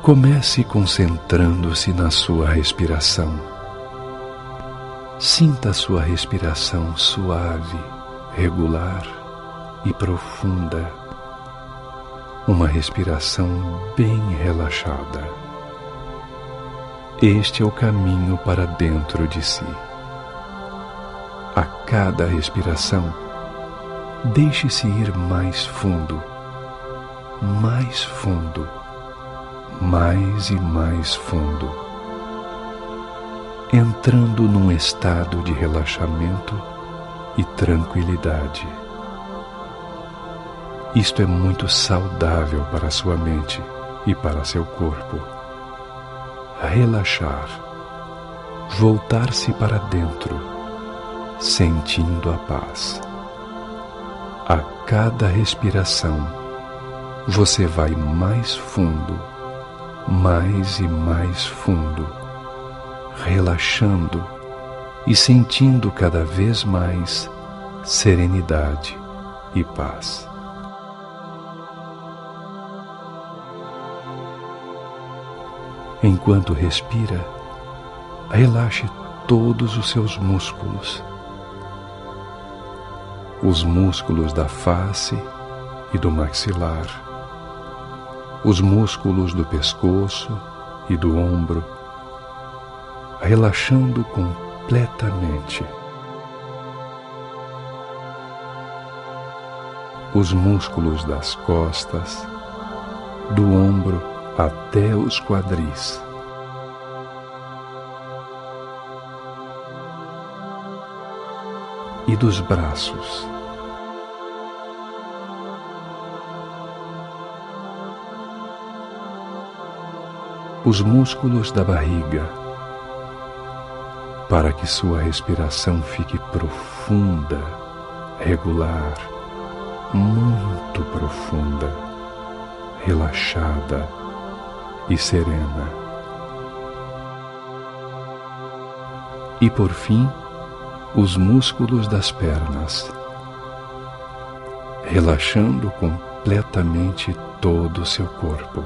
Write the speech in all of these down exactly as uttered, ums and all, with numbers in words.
Comece concentrando-se na sua respiração. Sinta a sua respiração suave, regular e profunda. Uma respiração bem relaxada. Este é o caminho para dentro de si. A cada respiração, deixe-se ir mais fundo, mais fundo, mais e mais fundo, entrando num estado de relaxamento e tranquilidade. Isto é muito saudável para a sua mente e para seu corpo. Relaxar, voltar-se para dentro, sentindo a paz. A cada respiração, você vai mais fundo, mais e mais fundo, relaxando e sentindo cada vez mais serenidade e paz. Enquanto respira, relaxe todos os seus músculos. Os músculos da face e do maxilar, os músculos do pescoço e do ombro, relaxando completamente. Os músculos das costas, do ombro até os quadris. E dos braços. Os músculos da barriga, para que sua respiração fique profunda, regular, muito profunda, relaxada e serena. E por fim, os músculos das pernas, relaxando completamente todo o seu corpo,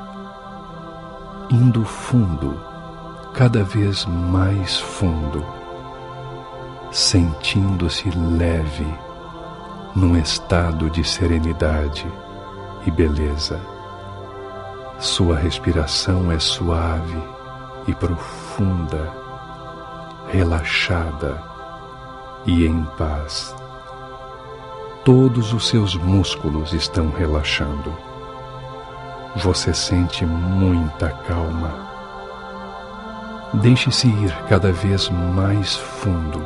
indo fundo, cada vez mais fundo, sentindo-se leve, num estado de serenidade e beleza. Sua respiração é suave e profunda, relaxada e em paz. Todos os seus músculos estão relaxando. Você sente muita calma. Deixe-se ir cada vez mais fundo.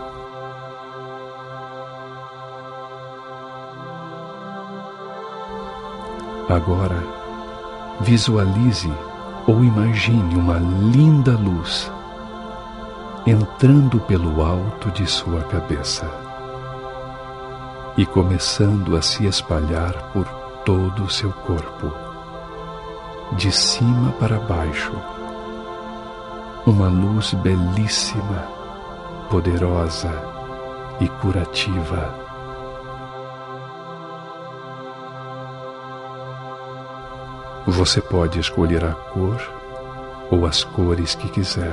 Agora, visualize ou imagine uma linda luz entrando pelo alto de sua cabeça e começando a se espalhar por todo o seu corpo, de cima para baixo. Uma luz belíssima, poderosa e curativa. Você pode escolher a cor ou as cores que quiser.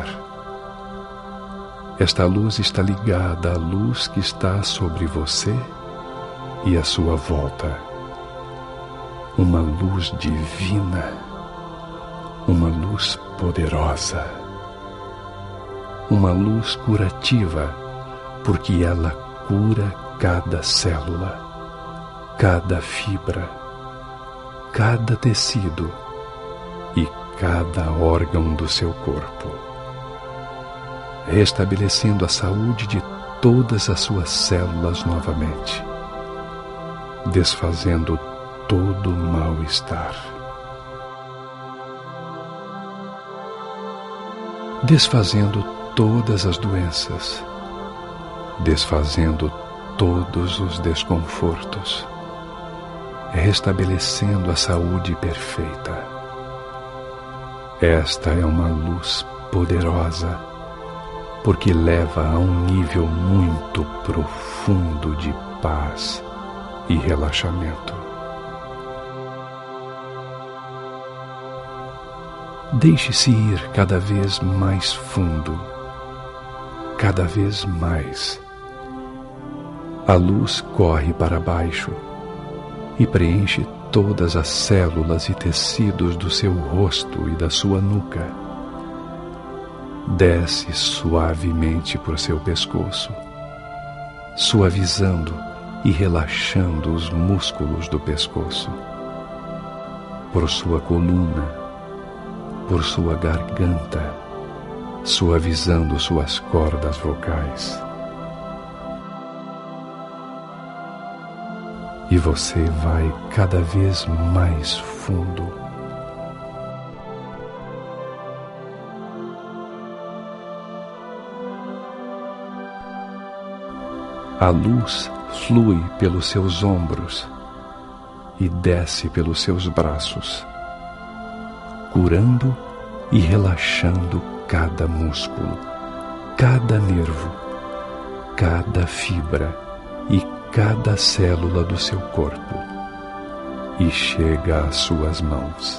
Esta luz está ligada à luz que está sobre você e à sua volta. Uma luz divina, uma luz poderosa, uma luz curativa, porque ela cura cada célula, cada fibra, cada tecido e cada órgão do seu corpo, restabelecendo a saúde de todas as suas células novamente, desfazendo todo o mal-estar, desfazendo todas as doenças, desfazendo todos os desconfortos, restabelecendo a saúde perfeita. Esta é uma luz poderosa, porque leva a um nível muito profundo de paz e relaxamento. Deixe-se ir cada vez mais fundo, cada vez mais. A luz corre para baixo e preenche todas as células e tecidos do seu rosto e da sua nuca. Desce suavemente por seu pescoço, suavizando e relaxando os músculos do pescoço, por sua coluna, por sua garganta, suavizando suas cordas vocais. E você vai cada vez mais fundo. A luz flui pelos seus ombros e desce pelos seus braços, curando e relaxando cada músculo, cada nervo, cada fibra e cada célula do seu corpo, e chega às suas mãos.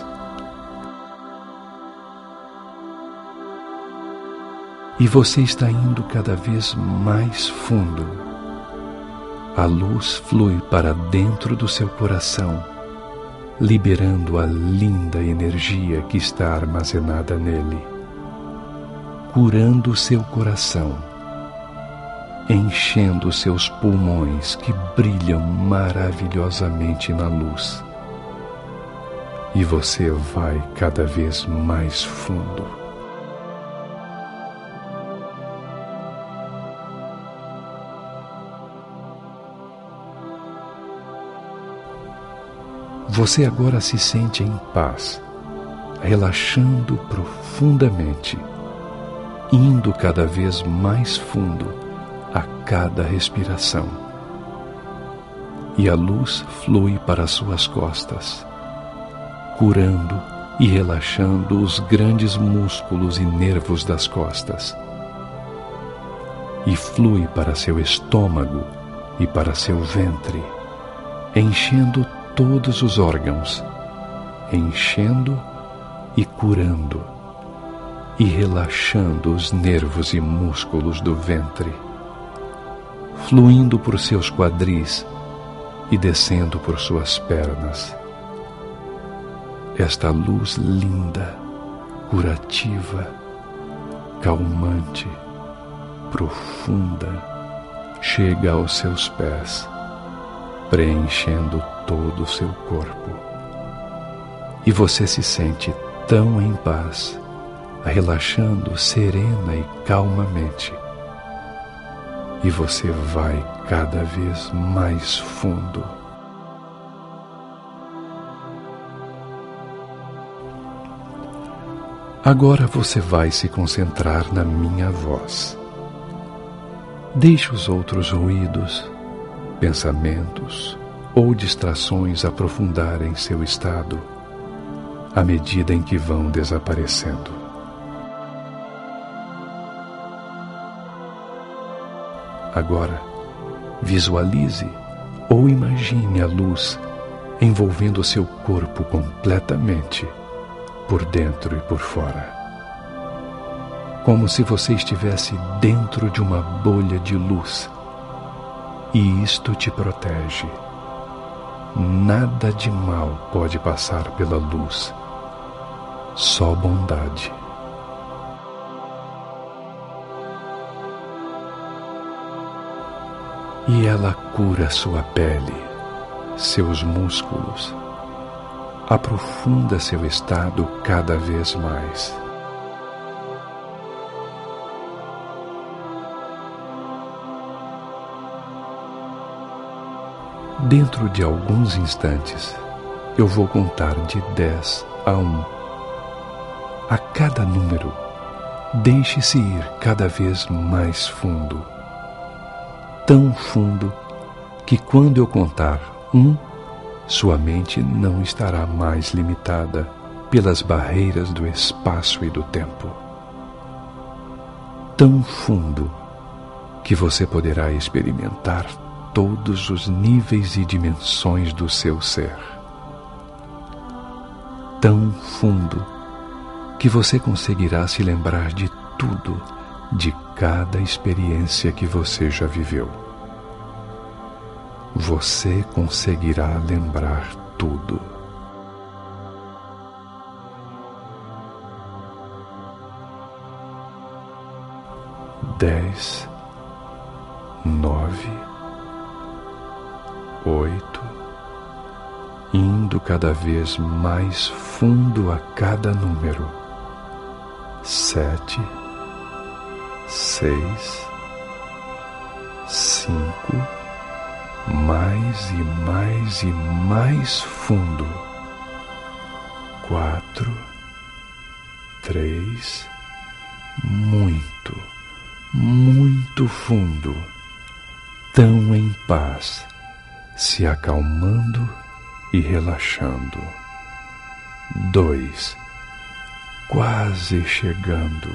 E você está indo cada vez mais fundo. A luz flui para dentro do seu coração, liberando a linda energia que está armazenada nele, curando seu coração, enchendo seus pulmões que brilham maravilhosamente na luz. E você vai cada vez mais fundo. Você agora se sente em paz, relaxando profundamente, indo cada vez mais fundo a cada respiração. E a luz flui para suas costas, curando e relaxando os grandes músculos e nervos das costas. E flui para seu estômago e para seu ventre, enchendo todos os órgãos, enchendo e curando, e relaxando os nervos e músculos do ventre, fluindo por seus quadris e descendo por suas pernas. Esta luz linda, curativa, calmante, profunda, chega aos seus pés, preenchendo todo o seu corpo. E você se sente tão em paz, relaxando serena e calmamente. E você vai cada vez mais fundo. Agora você vai se concentrar na minha voz. Deixe os outros ruídos, pensamentos ou distrações aprofundarem seu estado à medida em que vão desaparecendo. Agora, visualize ou imagine a luz envolvendo seu corpo completamente, por dentro e por fora. Como se você estivesse dentro de uma bolha de luz, e isto te protege. Nada de mal pode passar pela luz, só bondade. E ela cura sua pele, seus músculos, aprofunda seu estado cada vez mais. Dentro de alguns instantes, eu vou contar de dez a um. A cada número, deixe-se ir cada vez mais fundo. Tão fundo que quando eu contar um, sua mente não estará mais limitada pelas barreiras do espaço e do tempo. Tão fundo que você poderá experimentar todos os níveis e dimensões do seu ser. Tão fundo que você conseguirá se lembrar de tudo, de cada experiência que você já viveu. Você conseguirá lembrar tudo. Dez, nove, oito, indo cada vez mais fundo a cada número. Sete, seis, cinco, mais e mais e mais fundo. Quatro, três, muito, muito fundo, tão em paz, se acalmando e relaxando. Dois, quase chegando.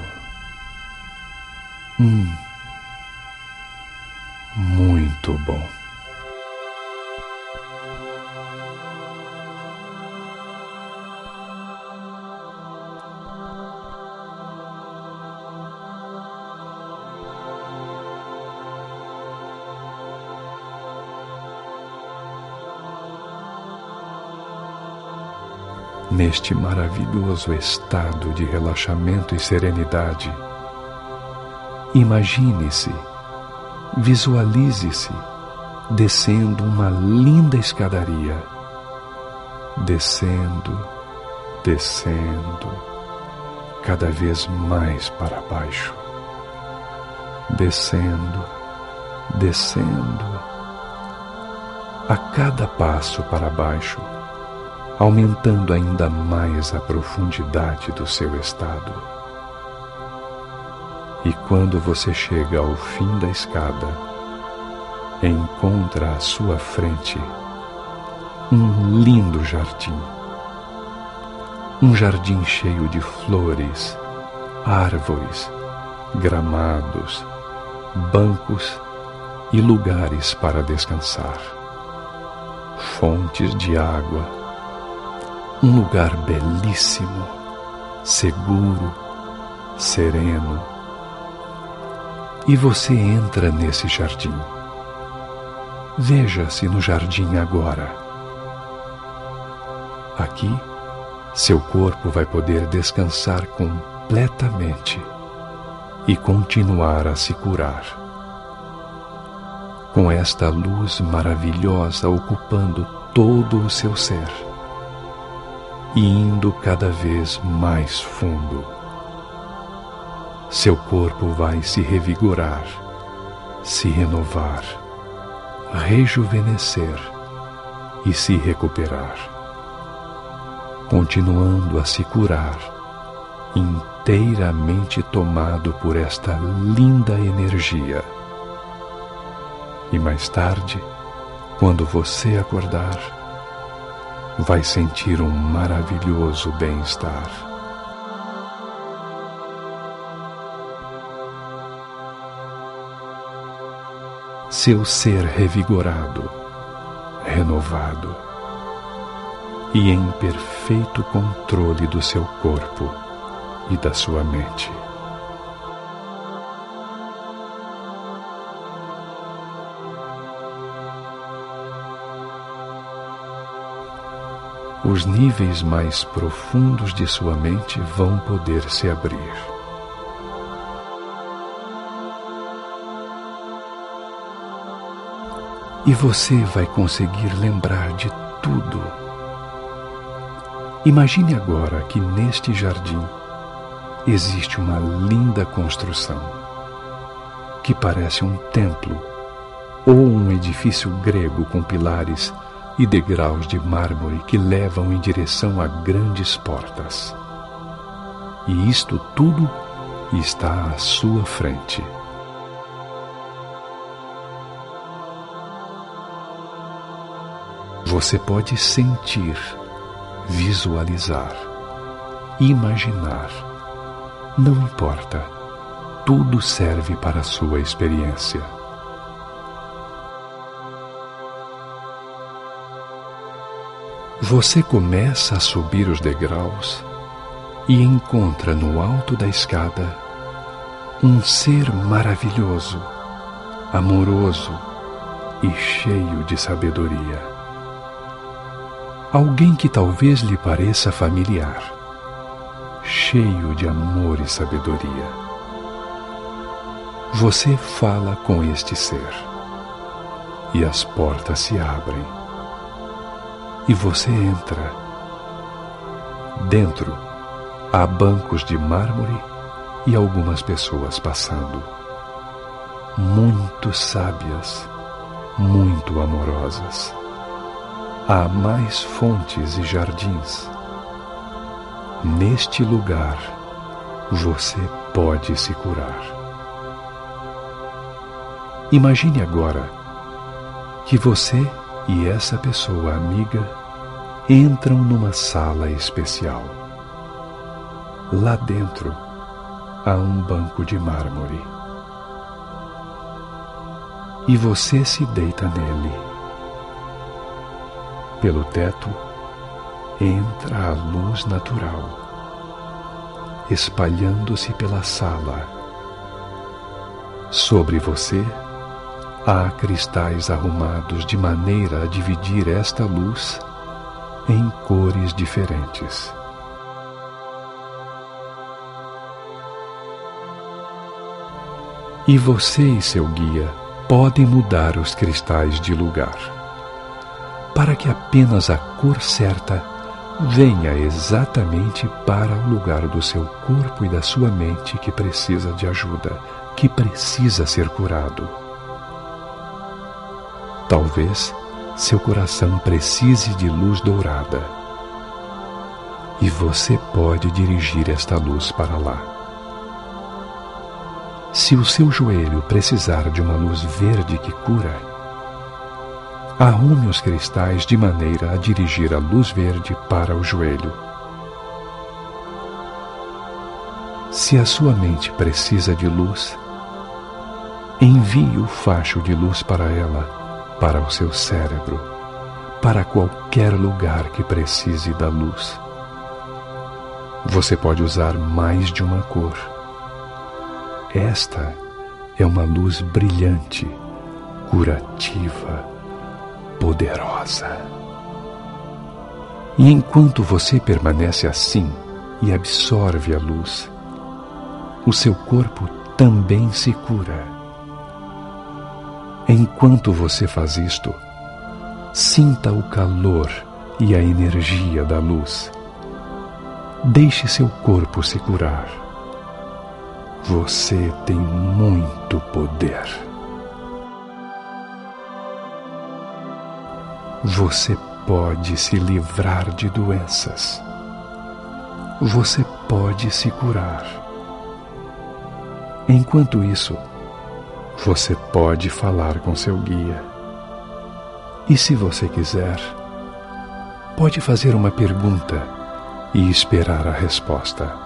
Um, muito bom. Neste maravilhoso estado de relaxamento e serenidade, imagine-se, visualize-se descendo uma linda escadaria, descendo, descendo, cada vez mais para baixo, descendo, descendo, a cada passo para baixo, aumentando ainda mais a profundidade do seu estado. E quando você chega ao fim da escada, encontra à sua frente um lindo jardim. Um jardim cheio de flores, árvores, gramados, bancos e lugares para descansar. Fontes de água. Um lugar belíssimo, seguro, sereno. E você entra nesse jardim. Veja-se no jardim agora. Aqui, seu corpo vai poder descansar completamente e continuar a se curar. Com esta luz maravilhosa ocupando todo o seu ser e indo cada vez mais fundo. Seu corpo vai se revigorar, se renovar, rejuvenescer e se recuperar, continuando a se curar, inteiramente tomado por esta linda energia. E mais tarde, quando você acordar, vai sentir um maravilhoso bem-estar. Seu ser revigorado, renovado e em perfeito controle do seu corpo e da sua mente. Os níveis mais profundos de sua mente vão poder se abrir. E você vai conseguir lembrar de tudo. Imagine agora que neste jardim existe uma linda construção, que parece um templo ou um edifício grego com pilares e degraus de mármore que levam em direção a grandes portas. E isto tudo está à sua frente. Você pode sentir, visualizar, imaginar. Não importa, tudo serve para a sua experiência. Você começa a subir os degraus e encontra no alto da escada um ser maravilhoso, amoroso e cheio de sabedoria. Alguém que talvez lhe pareça familiar, cheio de amor e sabedoria. Você fala com este ser e as portas se abrem e você entra. Dentro há bancos de mármore e algumas pessoas passando, muito sábias, muito amorosas. Há mais fontes e jardins. Neste lugar você pode se curar. Imagine agora que você e essa pessoa amiga entram numa sala especial. Lá dentro há um banco de mármore e você se deita nele. Pelo teto entra a luz natural, espalhando-se pela sala. Sobre você há cristais arrumados de maneira a dividir esta luz em cores diferentes. E você e seu guia podem mudar os cristais de lugar, para que apenas a cor certa venha exatamente para o lugar do seu corpo e da sua mente que precisa de ajuda, que precisa ser curado. Talvez seu coração precise de luz dourada, e você pode dirigir esta luz para lá. Se o seu joelho precisar de uma luz verde que cura, arrume os cristais de maneira a dirigir a luz verde para o joelho. Se a sua mente precisa de luz, envie o facho de luz para ela, para o seu cérebro, para qualquer lugar que precise da luz. Você pode usar mais de uma cor. Esta é uma luz brilhante, curativa, poderosa. E enquanto você permanece assim e absorve a luz, o seu corpo também se cura. Enquanto você faz isto, sinta o calor e a energia da luz. Deixe seu corpo se curar. Você tem muito poder. Você pode se livrar de doenças. Você pode se curar. Enquanto isso, você pode falar com seu guia. E se você quiser, pode fazer uma pergunta e esperar a resposta.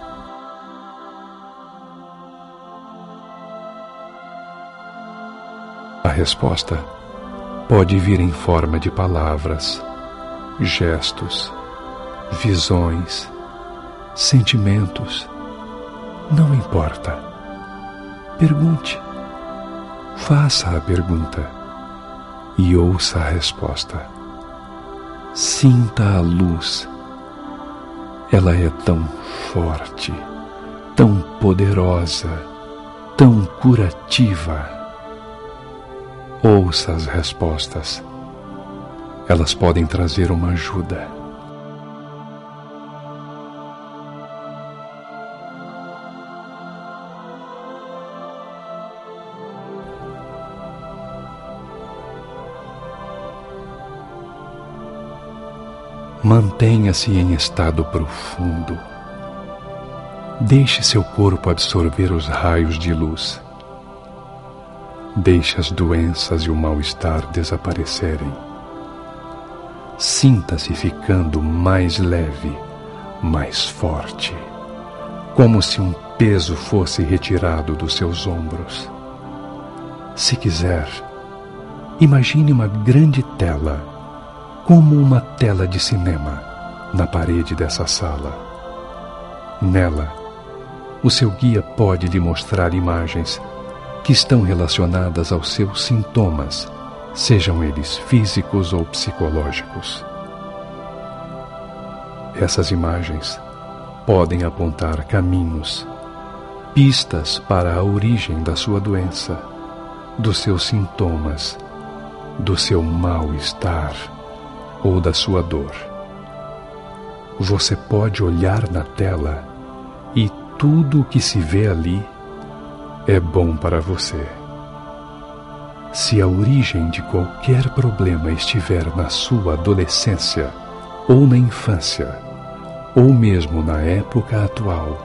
A resposta pode vir em forma de palavras, gestos, visões, sentimentos. Não importa. Pergunte. Faça a pergunta e ouça a resposta. Sinta a luz. Ela é tão forte, tão poderosa, tão curativa. Ouça as respostas. Elas podem trazer uma ajuda. Mantenha-se em estado profundo. Deixe seu corpo absorver os raios de luz. Deixe as doenças e o mal-estar desaparecerem. Sinta-se ficando mais leve, mais forte, como se um peso fosse retirado dos seus ombros. Se quiser, imagine uma grande tela, como uma tela de cinema, na parede dessa sala. Nela, o seu guia pode lhe mostrar imagens que estão relacionadas aos seus sintomas, sejam eles físicos ou psicológicos. Essas imagens podem apontar caminhos, pistas para a origem da sua doença, dos seus sintomas, do seu mal-estar ou da sua dor. Você pode olhar na tela e tudo o que se vê ali é bom para você. Se a origem de qualquer problema estiver na sua adolescência ou na infância, ou mesmo na época atual,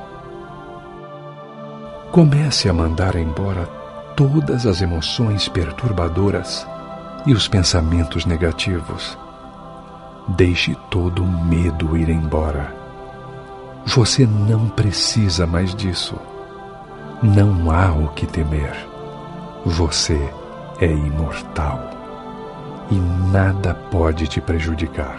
comece a mandar embora todas as emoções perturbadoras e os pensamentos negativos. Deixe todo o medo ir embora. Você não precisa mais disso. Não há o que temer. Você é imortal e nada pode te prejudicar.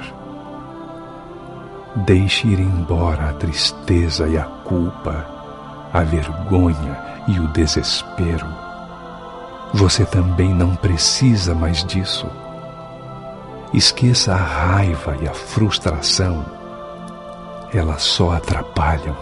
Deixe ir embora a tristeza e a culpa, a vergonha e o desespero. Você também não precisa mais disso. Esqueça a raiva e a frustração. Elas só atrapalham.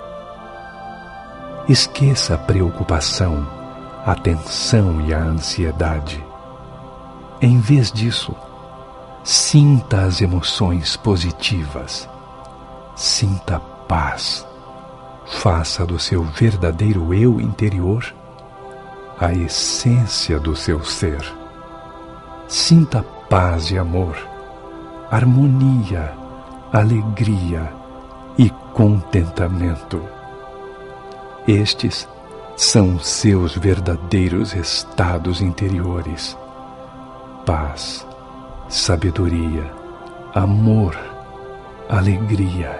Esqueça a preocupação, a tensão e a ansiedade. Em vez disso, sinta as emoções positivas. Sinta paz. Faça do seu verdadeiro eu interior a essência do seu ser. Sinta paz e amor, harmonia, alegria e contentamento. Estes são os seus verdadeiros estados interiores: paz, sabedoria, amor, alegria.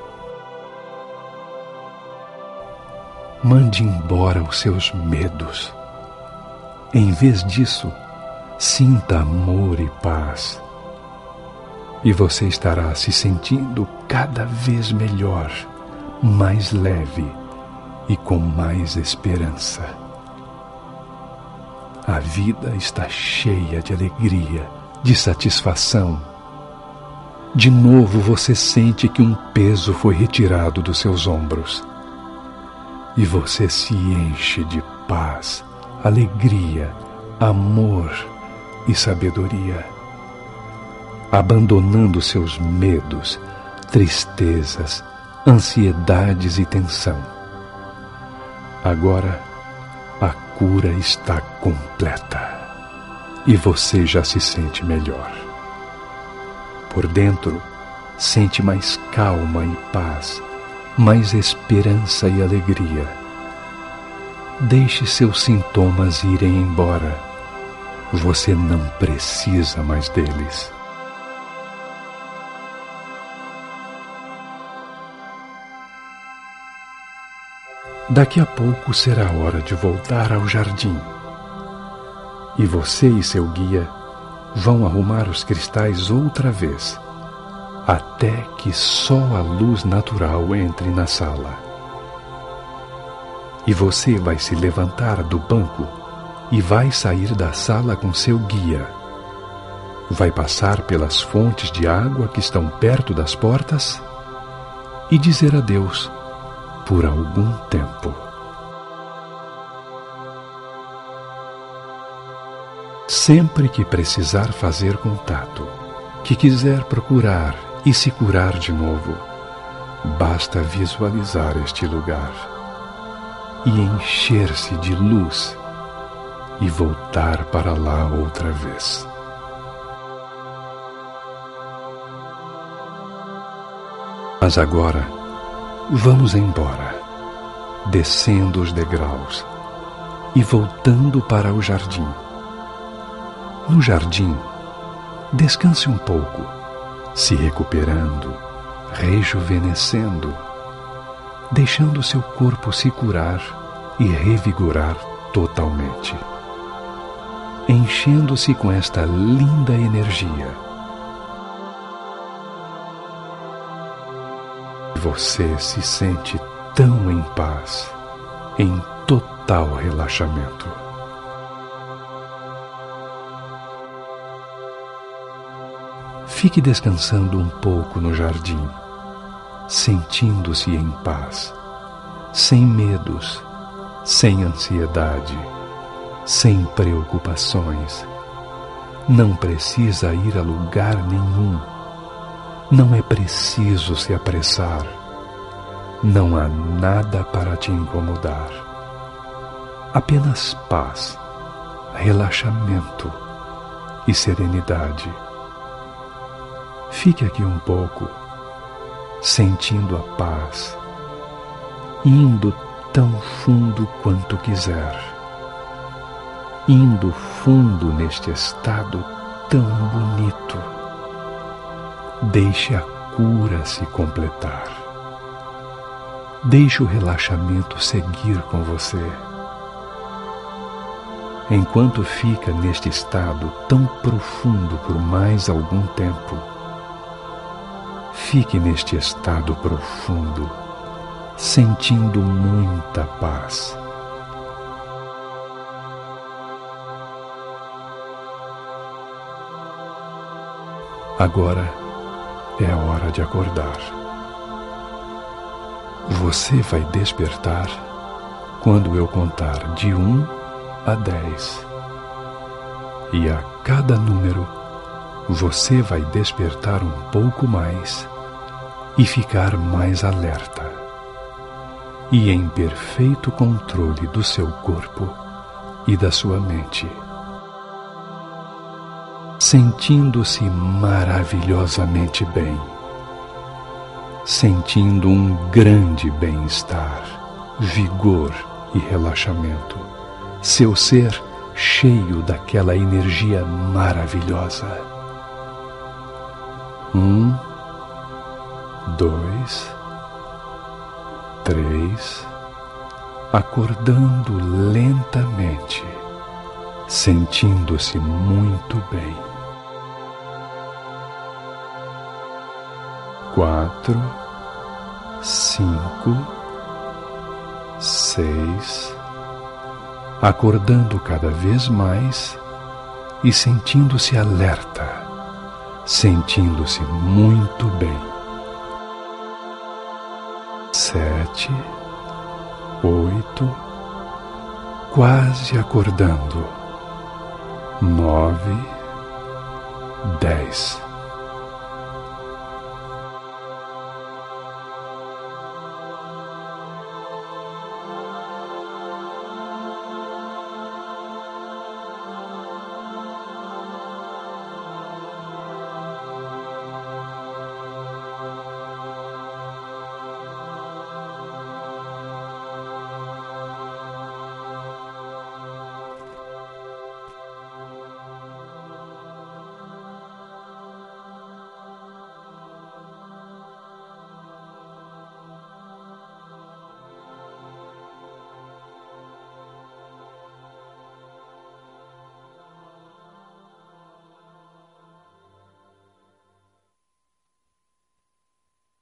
Mande embora os seus medos. Em vez disso, sinta amor e paz. E você estará se sentindo cada vez melhor, mais leve e com mais esperança. A vida está cheia de alegria, de satisfação. De novo você sente que um peso foi retirado dos seus ombros. E você se enche de paz, alegria, amor e sabedoria, abandonando seus medos, tristezas, ansiedades e tensão. Agora, a cura está completa e você já se sente melhor. Por dentro, sente mais calma e paz, mais esperança e alegria. Deixe seus sintomas irem embora. Você não precisa mais deles. Daqui a pouco será hora de voltar ao jardim. E você e seu guia vão arrumar os cristais outra vez, até que só a luz natural entre na sala. E você vai se levantar do banco e vai sair da sala com seu guia. Vai passar pelas fontes de água que estão perto das portas e dizer adeus por algum tempo. Sempre que precisar fazer contato, que quiser procurar e se curar de novo, basta visualizar este lugar e encher-se de luz e voltar para lá outra vez. Mas agora, vamos embora, descendo os degraus e voltando para o jardim. No jardim, descanse um pouco, se recuperando, rejuvenescendo, deixando seu corpo se curar e revigorar totalmente, enchendo-se com esta linda energia. você se sente tão em paz, em total relaxamento. Fique descansando um pouco no jardim, sentindo-se em paz, sem medos, sem ansiedade, sem preocupações. Não precisa ir a lugar nenhum. Não é preciso se apressar. Não há nada para te incomodar. Apenas paz, relaxamento e serenidade. Fique aqui um pouco, sentindo a paz, indo tão fundo quanto quiser, indo fundo neste estado tão bonito. Deixe a cura se completar. Deixe o relaxamento seguir com você. Enquanto fica neste estado tão profundo por mais algum tempo, fique neste estado profundo, sentindo muita paz. Agora é a hora de acordar. Você vai despertar quando eu contar de um a dez. E a cada número, você vai despertar um pouco mais e ficar mais alerta e em perfeito controle do seu corpo e da sua mente, sentindo-se maravilhosamente bem, sentindo um grande bem-estar, vigor e relaxamento, seu ser cheio daquela energia maravilhosa. Um, dois, três, acordando lentamente, sentindo-se muito bem. Quatro, cinco, seis, acordando cada vez mais e sentindo-se alerta, sentindo-se muito bem. Sete, oito, quase acordando. Nove, dez.